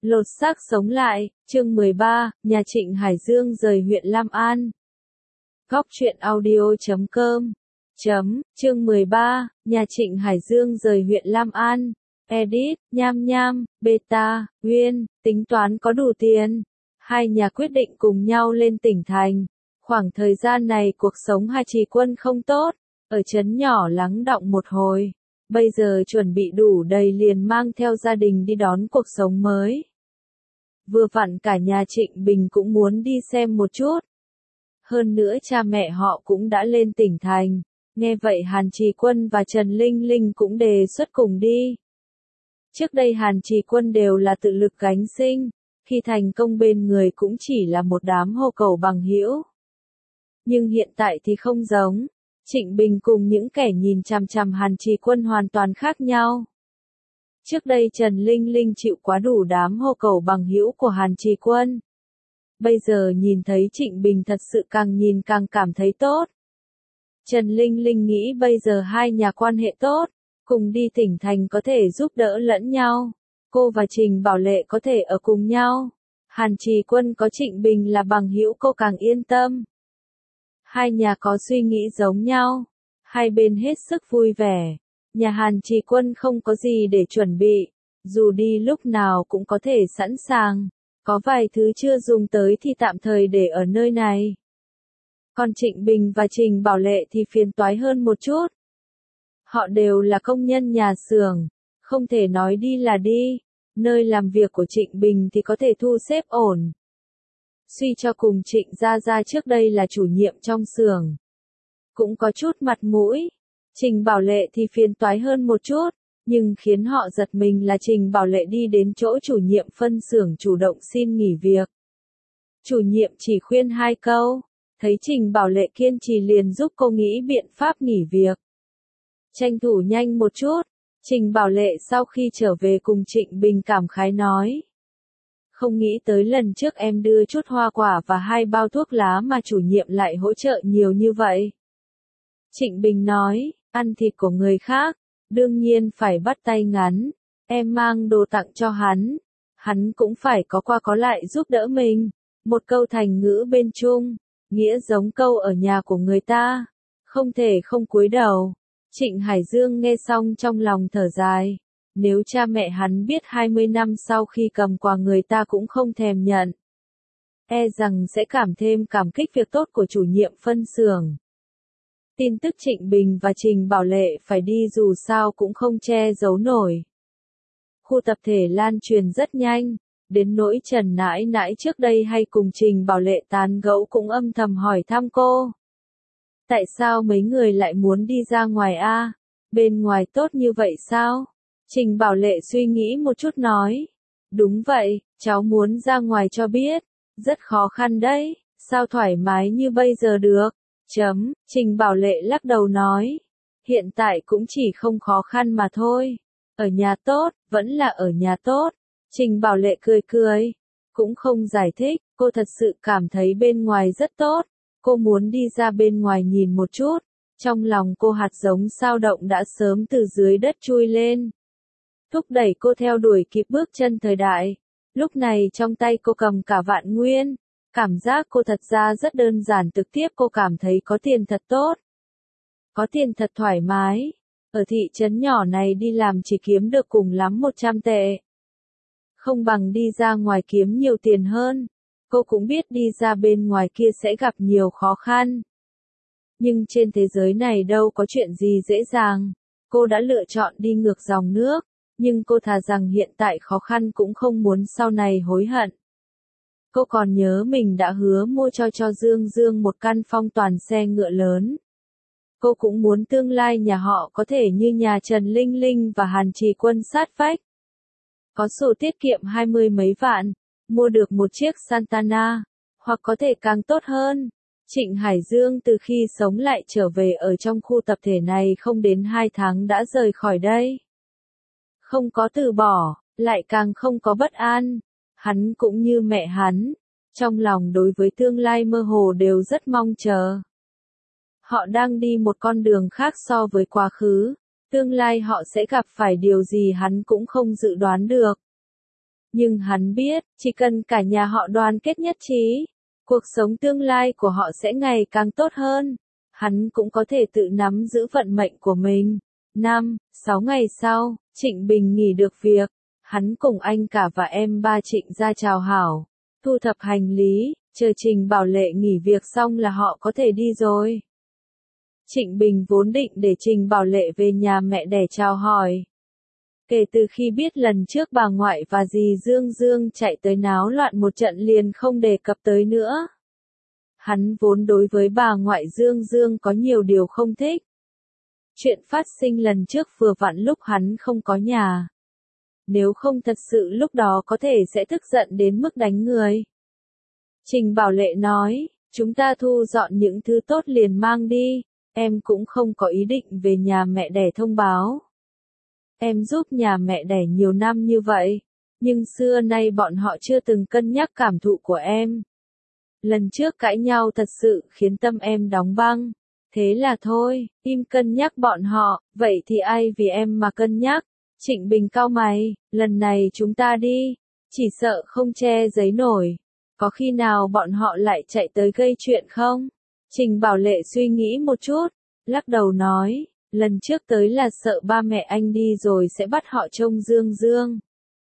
Lột xác sống lại, chương 13, nhà Trịnh Hải Dương rời huyện Lam An. Góc truyện audio.com Chương 13, nhà Trịnh Hải Dương rời huyện Lam An. Edit, Nham Nham, Beta, Nguyên, tính toán có đủ tiền. Hai nhà quyết định cùng nhau lên tỉnh thành. Khoảng thời gian này cuộc sống Hà Trì Quân không tốt, ở trấn nhỏ lắng đọng một hồi. Bây giờ chuẩn bị đủ đầy liền mang theo gia đình đi đón cuộc sống mới. Vừa vặn cả nhà Trịnh Bình cũng muốn đi xem một chút. Hơn nữa cha mẹ họ cũng đã lên tỉnh thành. Nghe vậy Hàn Trì Quân và Trần Linh Linh cũng đề xuất cùng đi. Trước đây Hàn Trì Quân đều là tự lực gánh sinh, khi thành công bên người cũng chỉ là một đám hô cầu bằng hữu. Nhưng hiện tại thì không giống. Trịnh Bình cùng những kẻ nhìn chằm chằm Hàn Trì Quân hoàn toàn khác nhau. Trước đây Trần Linh Linh chịu quá đủ đám hô cầu bằng hữu của Hàn Trì Quân. Bây giờ nhìn thấy Trịnh Bình thật sự càng nhìn càng cảm thấy tốt. Trần Linh Linh nghĩ bây giờ hai nhà quan hệ tốt, cùng đi tỉnh thành có thể giúp đỡ lẫn nhau. Cô và Trình Bảo Lệ có thể ở cùng nhau. Hàn Trì Quân có Trịnh Bình là bằng hữu cô càng yên tâm. Hai nhà có suy nghĩ giống nhau. Hai bên hết sức vui vẻ. Nhà Hàn Trì Quân không có gì để chuẩn bị. Dù đi lúc nào cũng có thể sẵn sàng. Có vài thứ chưa dùng tới thì tạm thời để ở nơi này. Còn Trịnh Bình và Trình Bảo Lệ thì phiền toái hơn một chút. Họ đều là công nhân nhà xưởng. Không thể nói đi là đi. Nơi làm việc của Trịnh Bình thì có thể thu xếp ổn. Suy cho cùng Trịnh Gia Gia trước đây là chủ nhiệm trong xưởng. Cũng có chút mặt mũi. Trình Bảo Lệ thì phiền toái hơn một chút. Nhưng khiến họ giật mình là Trình Bảo Lệ đi đến chỗ chủ nhiệm phân xưởng chủ động xin nghỉ việc. Chủ nhiệm chỉ khuyên 2 câu. Thấy Trình Bảo Lệ kiên trì liền giúp cô nghĩ biện pháp nghỉ việc. Tranh thủ nhanh một chút. Trình Bảo Lệ sau khi trở về cùng Trịnh Bình cảm khái nói. Không nghĩ tới lần trước em đưa chút hoa quả và 2 bao thuốc lá mà chủ nhiệm lại hỗ trợ nhiều như vậy. Trịnh Bình nói, ăn thịt của người khác, đương nhiên phải bắt tay ngắn. Em mang đồ tặng cho hắn cũng phải có qua có lại giúp đỡ mình. Một câu thành ngữ bên Trung, nghĩa giống câu ở nhà của người ta, không thể không cúi đầu. Trịnh Hải Dương nghe xong trong lòng thở dài. Nếu cha mẹ hắn biết 20 năm sau khi cầm quà người ta cũng không thèm nhận, e rằng sẽ cảm thêm cảm kích việc tốt của chủ nhiệm phân xưởng. Tin tức Trịnh Bình và Trình Bảo Lệ phải đi dù sao cũng không che giấu nổi. Khu tập thể lan truyền rất nhanh, đến nỗi Trần nãi nãi trước đây hay cùng Trình Bảo Lệ tán gẫu cũng âm thầm hỏi thăm cô. Tại sao mấy người lại muốn đi ra ngoài a? Bên ngoài tốt như vậy sao? Trình Bảo Lệ suy nghĩ một chút nói. Đúng vậy, cháu muốn ra ngoài cho biết. Rất khó khăn đấy, sao thoải mái như bây giờ được? Trình Bảo Lệ lắc đầu nói. Hiện tại cũng chỉ không khó khăn mà thôi. Ở nhà tốt, vẫn là ở nhà tốt. Trình Bảo Lệ cười cười. Cũng không giải thích, cô thật sự cảm thấy bên ngoài rất tốt. Cô muốn đi ra bên ngoài nhìn một chút. Trong lòng cô hạt giống sao động đã sớm từ dưới đất chui lên. Thúc đẩy cô theo đuổi kịp bước chân thời đại. Lúc này trong tay cô cầm cả vạn nguyên. Cảm giác cô thật ra rất đơn giản, trực tiếp cô cảm thấy có tiền thật tốt. Có tiền thật thoải mái. Ở thị trấn nhỏ này đi làm chỉ kiếm được cùng lắm 100 tệ. Không bằng đi ra ngoài kiếm nhiều tiền hơn. Cô cũng biết đi ra bên ngoài kia sẽ gặp nhiều khó khăn. Nhưng trên thế giới này đâu có chuyện gì dễ dàng. Cô đã lựa chọn đi ngược dòng nước. Nhưng cô thà rằng hiện tại khó khăn cũng không muốn sau này hối hận. Cô còn nhớ mình đã hứa mua cho Dương Dương một căn phong toàn xe ngựa lớn. Cô cũng muốn tương lai nhà họ có thể như nhà Trần Linh Linh và Hàn Trì Quân sát vách. Có sổ tiết kiệm 20 mấy vạn, mua được một chiếc Santana, hoặc có thể càng tốt hơn. Trịnh Hải Dương từ khi sống lại trở về ở trong khu tập thể này không đến 2 tháng đã rời khỏi đây. Không có từ bỏ, lại càng không có bất an. Hắn cũng như mẹ hắn, trong lòng đối với tương lai mơ hồ đều rất mong chờ. Họ đang đi một con đường khác so với quá khứ, tương lai họ sẽ gặp phải điều gì hắn cũng không dự đoán được. Nhưng hắn biết, chỉ cần cả nhà họ đoàn kết nhất trí, cuộc sống tương lai của họ sẽ ngày càng tốt hơn. Hắn cũng có thể tự nắm giữ vận mệnh của mình. 6 ngày sau, Trịnh Bình nghỉ được việc. Hắn cùng anh cả và em ba Trịnh ra chào hảo, thu thập hành lý, chờ Trình Bảo Lệ nghỉ việc xong là họ có thể đi rồi. Trịnh Bình vốn định để Trình Bảo Lệ về nhà mẹ đẻ chào hỏi. Kể từ khi biết lần trước bà ngoại và dì Dương Dương chạy tới náo loạn một trận liền không đề cập tới nữa. Hắn vốn đối với bà ngoại Dương Dương có nhiều điều không thích. Chuyện phát sinh lần trước vừa vặn lúc hắn không có nhà. Nếu không thật sự lúc đó có thể sẽ tức giận đến mức đánh người. Trình Bảo Lệ nói, chúng ta thu dọn những thứ tốt liền mang đi, em cũng không có ý định về nhà mẹ đẻ thông báo. Em giúp nhà mẹ đẻ nhiều năm như vậy, nhưng xưa nay bọn họ chưa từng cân nhắc cảm thụ của em. Lần trước cãi nhau thật sự khiến tâm em đóng băng, thế là thôi, im cân nhắc bọn họ, vậy thì ai vì em mà cân nhắc. Trịnh Bình cau mày, lần này chúng ta đi, chỉ sợ không che giấy nổi. Có khi nào bọn họ lại chạy tới gây chuyện không? Trình Bảo Lệ suy nghĩ một chút, lắc đầu nói, lần trước tới là sợ ba mẹ anh đi rồi sẽ bắt họ trông Dương Dương.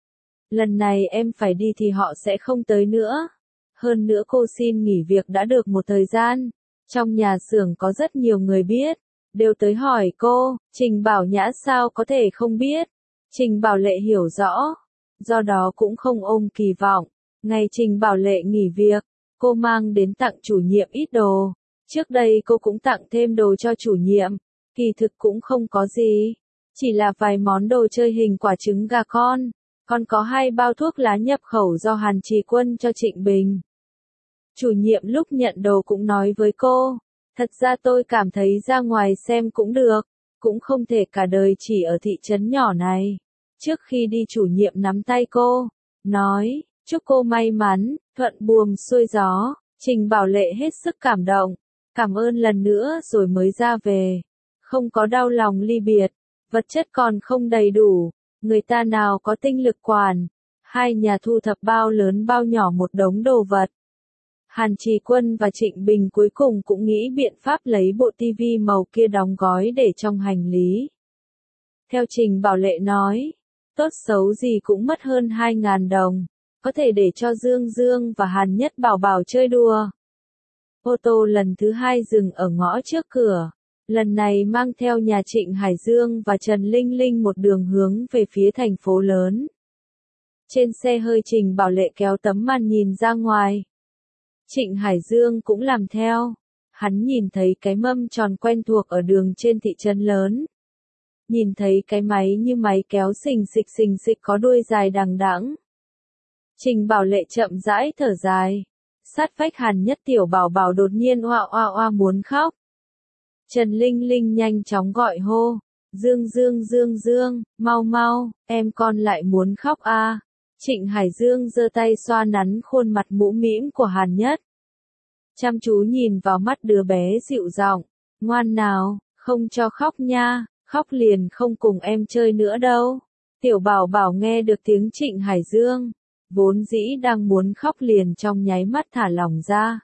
Lần này em phải đi thì họ sẽ không tới nữa. Hơn nữa cô xin nghỉ việc đã được một thời gian. Trong nhà xưởng có rất nhiều người biết, đều tới hỏi cô, Trình Bảo Nhã sao có thể không biết. Trình Bảo Lệ hiểu rõ, do đó cũng không ôm kỳ vọng. Ngày Trình Bảo Lệ nghỉ việc, cô mang đến tặng chủ nhiệm ít đồ. Trước đây cô cũng tặng thêm đồ cho chủ nhiệm, kỳ thực cũng không có gì. Chỉ là vài món đồ chơi hình quả trứng gà con, còn có 2 bao thuốc lá nhập khẩu do Hàn Trì Quân cho Trịnh Bình. Chủ nhiệm lúc nhận đồ cũng nói với cô, thật ra tôi cảm thấy ra ngoài xem cũng được, cũng không thể cả đời chỉ ở thị trấn nhỏ này. Trước khi đi chủ nhiệm nắm tay cô, nói, chúc cô may mắn, thuận buồm xuôi gió. Trình Bảo Lệ hết sức cảm động, cảm ơn lần nữa rồi mới ra về. Không có đau lòng ly biệt, vật chất còn không đầy đủ, người ta nào có tinh lực quản. Hai nhà thu thập bao lớn bao nhỏ một đống đồ vật. Hàn Trì Quân và Trịnh Bình cuối cùng cũng nghĩ biện pháp lấy bộ tivi màu kia đóng gói để trong hành lý. Theo Trình Bảo Lệ nói, tốt xấu gì cũng mất hơn 2.000 đồng, có thể để cho Dương Dương và Hàn Nhất Bảo Bảo chơi đùa. Ô tô lần thứ 2 dừng ở ngõ trước cửa, lần này mang theo nhà Trịnh Hải Dương và Trần Linh Linh một đường hướng về phía thành phố lớn. Trên xe hơi Trình Bảo Lệ kéo tấm màn nhìn ra ngoài. Trịnh Hải Dương cũng làm theo. Hắn nhìn thấy cái mâm tròn quen thuộc ở đường trên thị trấn lớn. Nhìn thấy cái máy như máy kéo xình xịch có đuôi dài đằng đẵng. Trình Bảo Lệ chậm rãi thở dài. Sát vách Hàn Nhất Tiểu Bảo Bảo đột nhiên oa oa oa muốn khóc. Trần Linh Linh nhanh chóng gọi hô. Dương Dương Dương Dương, mau mau, em con lại muốn khóc à. Trịnh Hải Dương giơ tay xoa nắn khuôn mặt mũm mĩm của Hàn Nhất. Chăm chú nhìn vào mắt đứa bé dịu giọng, ngoan nào, không cho khóc nha, khóc liền không cùng em chơi nữa đâu. Tiểu Bảo Bảo nghe được tiếng Trịnh Hải Dương, vốn dĩ đang muốn khóc liền trong nháy mắt thả lỏng ra.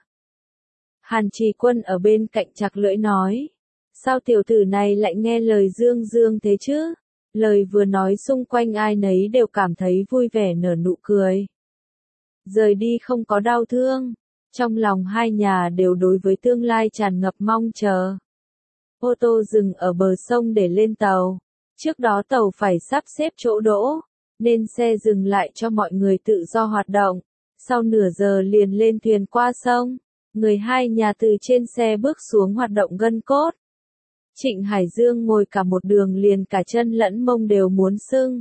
Hàn Trì Quân ở bên cạnh chặt lưỡi nói, sao tiểu tử này lại nghe lời Dương Dương thế chứ? Lời vừa nói xung quanh ai nấy đều cảm thấy vui vẻ nở nụ cười. Rời đi không có đau thương, trong lòng hai nhà đều đối với tương lai tràn ngập mong chờ. Ô tô dừng ở bờ sông để lên tàu. Trước đó tàu phải sắp xếp chỗ đỗ, nên xe dừng lại cho mọi người tự do hoạt động. Sau nửa giờ liền lên thuyền qua sông, người hai nhà từ trên xe bước xuống hoạt động gân cốt. Trịnh Hải Dương ngồi cả một đường liền cả chân lẫn mông đều muốn sưng.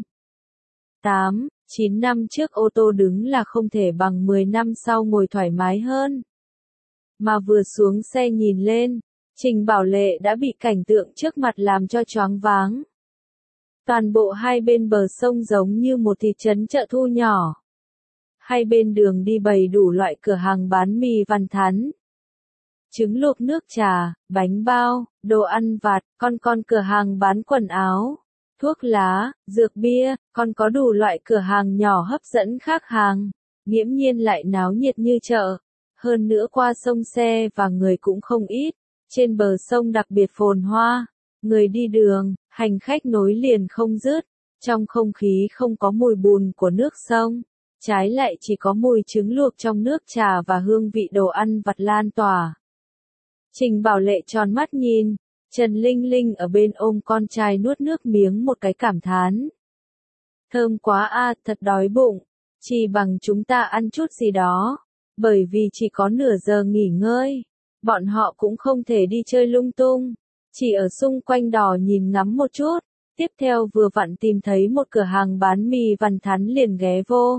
9 năm trước ô tô đứng là không thể bằng 10 năm sau ngồi thoải mái hơn. Mà vừa xuống xe nhìn lên, Trình Bảo Lệ đã bị cảnh tượng trước mặt làm cho choáng váng. Toàn bộ hai bên bờ sông giống như một thị trấn chợ thu nhỏ. Hai bên đường đi bày đủ loại cửa hàng bán mì vằn thắn, trứng luộc nước trà, bánh bao, đồ ăn vặt, con cửa hàng bán quần áo. thuốc lá, dược bia, còn có đủ loại cửa hàng nhỏ hấp dẫn khách hàng, nghiễm nhiên lại náo nhiệt như chợ. Hơn nữa qua sông xe và người cũng không ít, trên bờ sông đặc biệt phồn hoa, người đi đường, hành khách nối liền không dứt, trong không khí không có mùi bùn của nước sông, trái lại chỉ có mùi trứng luộc trong nước trà và hương vị đồ ăn vặt lan tỏa. Trình Bảo Lệ tròn mắt nhìn, Trần Linh Linh ở bên ôm con trai nuốt nước miếng một cái cảm thán. Thơm quá a, thật đói bụng, chỉ bằng chúng ta ăn chút gì đó, bởi vì chỉ có nửa giờ nghỉ ngơi, bọn họ cũng không thể đi chơi lung tung, chỉ ở xung quanh đò nhìn ngắm một chút, tiếp theo vừa vặn tìm thấy một cửa hàng bán mì vằn thắn liền ghé vô.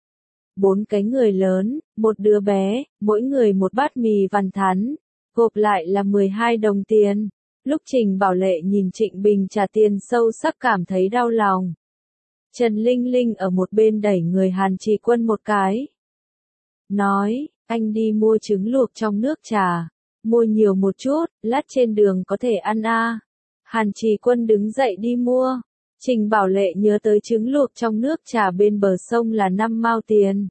4 cái người lớn, một đứa bé, mỗi người một bát mì vằn thắn, gộp lại là 12 đồng tiền. Lúc Trình Bảo Lệ nhìn Trịnh Bình trả tiền sâu sắc cảm thấy đau lòng. Trần Linh Linh ở một bên đẩy người Hàn Trì Quân một cái. Nói, anh đi mua trứng luộc trong nước trà, mua nhiều một chút, lát trên đường có thể ăn a. Hàn Trì Quân đứng dậy đi mua. Trình Bảo Lệ nhớ tới trứng luộc trong nước trà bên bờ sông là 5 mao tiền.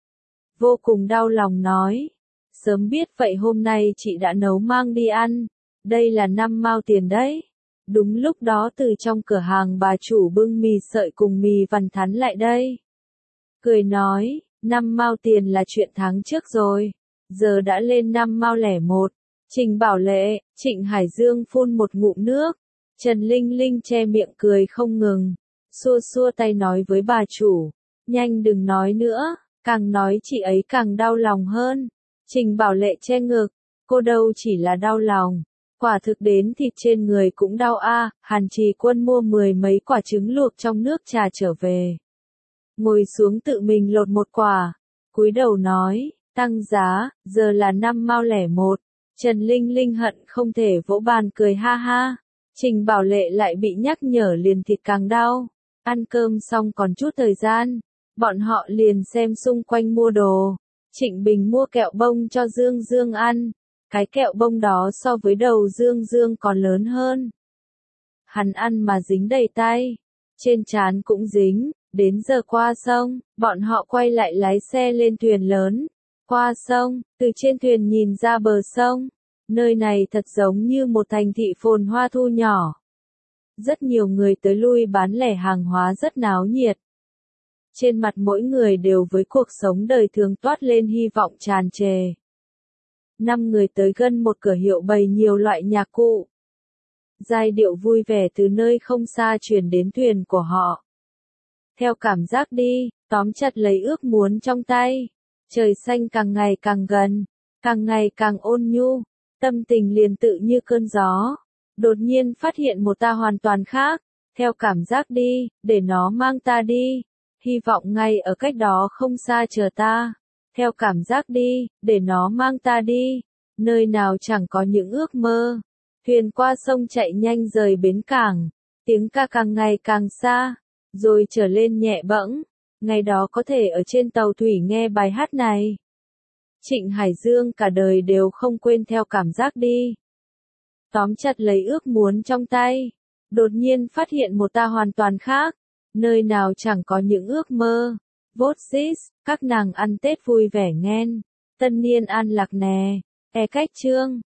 Vô cùng đau lòng nói, sớm biết vậy hôm nay chị đã nấu mang đi ăn, đây là 5 mao tiền đấy. Đúng lúc đó từ trong cửa hàng bà chủ bưng mì sợi cùng mì vằn thắn lại đây. Cười nói, 5 mao tiền là chuyện tháng trước rồi, giờ đã lên 5 mao lẻ một. Trình Bảo Lệ, Trịnh Hải Dương phun một ngụm nước. Trần Linh Linh che miệng cười không ngừng, xua xua tay nói với bà chủ, nhanh đừng nói nữa, càng nói chị ấy càng đau lòng hơn. Trình Bảo Lệ che ngực, cô đâu chỉ là đau lòng, quả thực đến thịt trên người cũng đau a. Hàn Trì Quân mua 10 mấy quả trứng luộc trong nước trà trở về. Ngồi xuống tự mình lột một quả, cúi đầu nói, tăng giá, giờ là 5 mao lẻ một. Trần Linh Linh hận không thể vỗ bàn cười ha ha. Trình Bảo Lệ lại bị nhắc nhở liền thịt càng đau. Ăn cơm xong còn chút thời gian, bọn họ liền xem xung quanh mua đồ. Trịnh Bình mua kẹo bông cho Dương Dương ăn. Cái kẹo bông đó so với đầu Dương Dương còn lớn hơn. Hắn ăn mà dính đầy tay, trên trán cũng dính. Đến giờ qua sông, bọn họ quay lại lái xe lên thuyền lớn. Qua sông, từ trên thuyền nhìn ra bờ sông. Nơi này thật giống như một thành thị phồn hoa thu nhỏ. Rất nhiều người tới lui bán lẻ hàng hóa rất náo nhiệt. Trên mặt mỗi người đều với cuộc sống đời thường toát lên hy vọng tràn trề. 5 người tới gần một cửa hiệu bày nhiều loại nhạc cụ. Giai điệu vui vẻ từ nơi không xa truyền đến thuyền của họ. Theo cảm giác đi, tóm chặt lấy ước muốn trong tay. Trời xanh càng ngày càng gần, càng ngày càng ôn nhu. Tâm tình liền tự như cơn gió. Đột nhiên phát hiện một ta hoàn toàn khác. Theo cảm giác đi, để nó mang ta đi. Hy vọng ngay ở cách đó không xa chờ ta. Theo cảm giác đi, để nó mang ta đi. Nơi nào chẳng có những ước mơ. Thuyền qua sông chạy nhanh rời bến cảng. Tiếng ca càng ngày càng xa. Rồi trở lên nhẹ bẫng. Ngày đó có thể ở trên tàu thủy nghe bài hát này. Trịnh Hải Dương cả đời đều không quên theo cảm giác đi. Tóm chặt lấy ước muốn trong tay. Đột nhiên phát hiện một ta hoàn toàn khác. Nơi nào chẳng có những ước mơ. Vốt xít, các nàng ăn Tết vui vẻ nghen. Tân niên an lạc nè. E cách chương.